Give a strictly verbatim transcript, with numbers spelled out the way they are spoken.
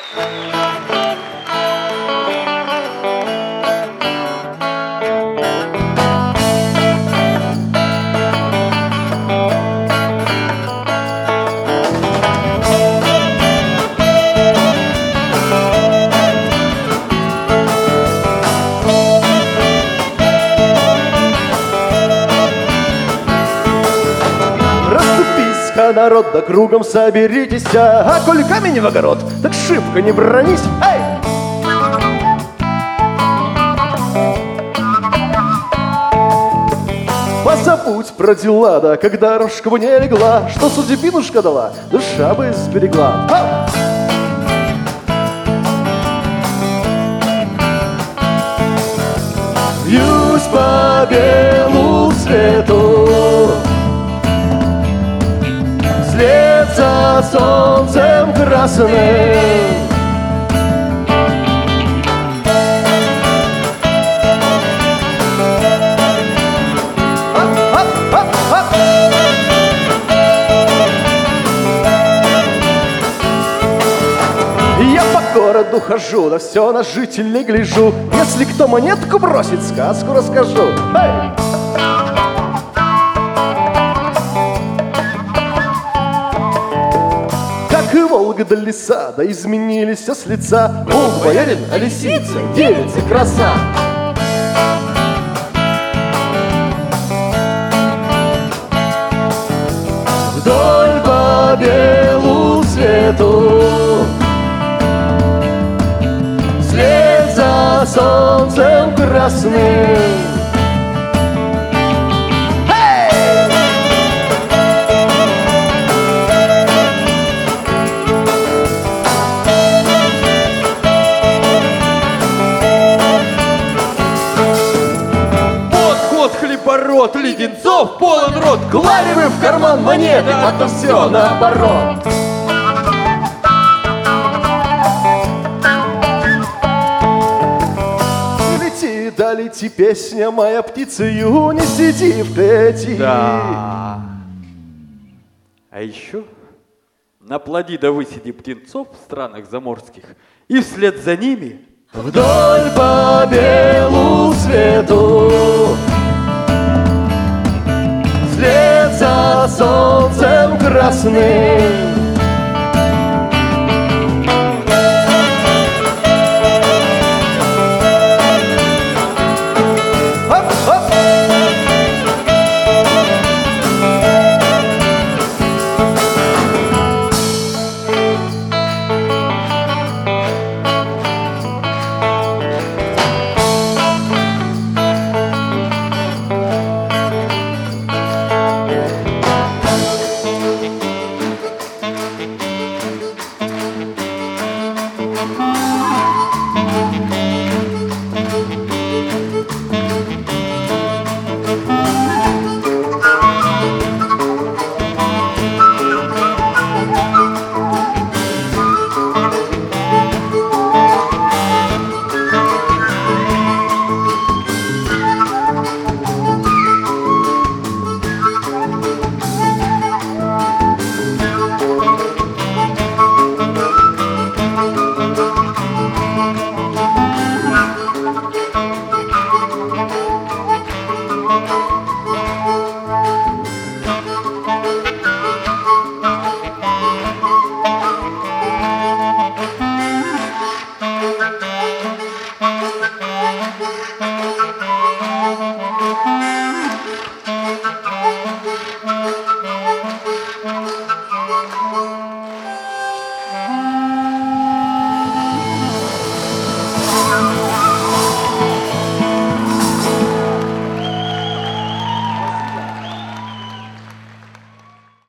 Народ, да кругом соберитесь, а коль камень в огород, так шибко не бронись. Эй! Позабудь про дела, да когда дорожка бы не легла, что судьбинушка дала, душа бы сберегла. Ау! Вьюсь по белу свету, вслед за солнцем красным. Я по городу хожу, да все на жителей гляжу. Если кто монетку бросит, сказку расскажу. Эй! Волга до леса, да изменились с лица. Волк боярин, а лисица, девица краса. Вдоль по белу свету, вслед за солнцем красным. Рот леденцов полон рот, клали вы в карман монеты, а то все наоборот. Лети, да лети, песня моя птицею, не сиди в клети. Да. А еще наплоди да высиди птенцов в странах заморских, и вслед за ними вдоль по белу свету, вслед за солнцем красным.